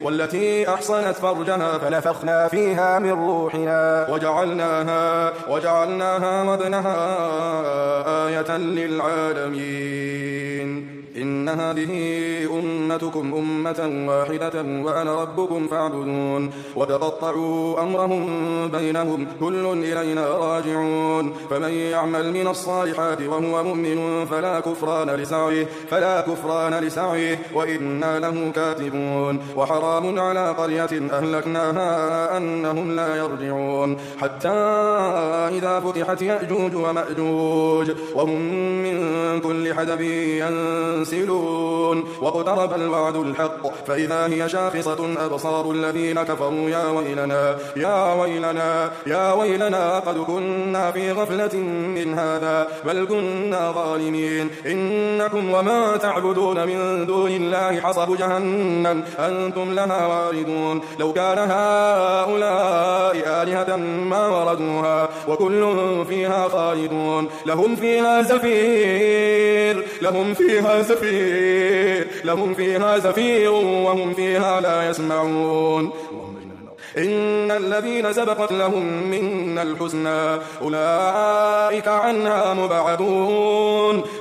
والتي أحصنت فرجها فنفخنا فيها من روحنا وجعلناها وابنها آية للعالمين. إن هذه أمتكم أمة واحدة وأنا ربكم فاعبدون. وتقطعوا أمرهم بينهم كل إلينا راجعون. فمن يعمل من الصالحات وهو مؤمن فلا كفران لسعيه وإنا له كاتبون. وحرام على قرية أهلكناها أنهم لا يرجعون حتى إذا فتحت يأجوج ومأجوج وهم من كل حدب ينسلون. واقترب الوعد الحق فإذا هي شاخصة أبصار الذين كفروا يا ويلنا قد كنا في غفلة من هذا بل كنا ظالمين. إنكم وما تعبدون من دون الله حصب جهنم أنتم لها واردون. لو كان هؤلاء آلهة ما وردوها وكل فيها خالدون. لهم فيها زفير وهم فيها لا يسمعون. إن الذين سبقت لهم منا الحسنى أولئك عنها مبعدون.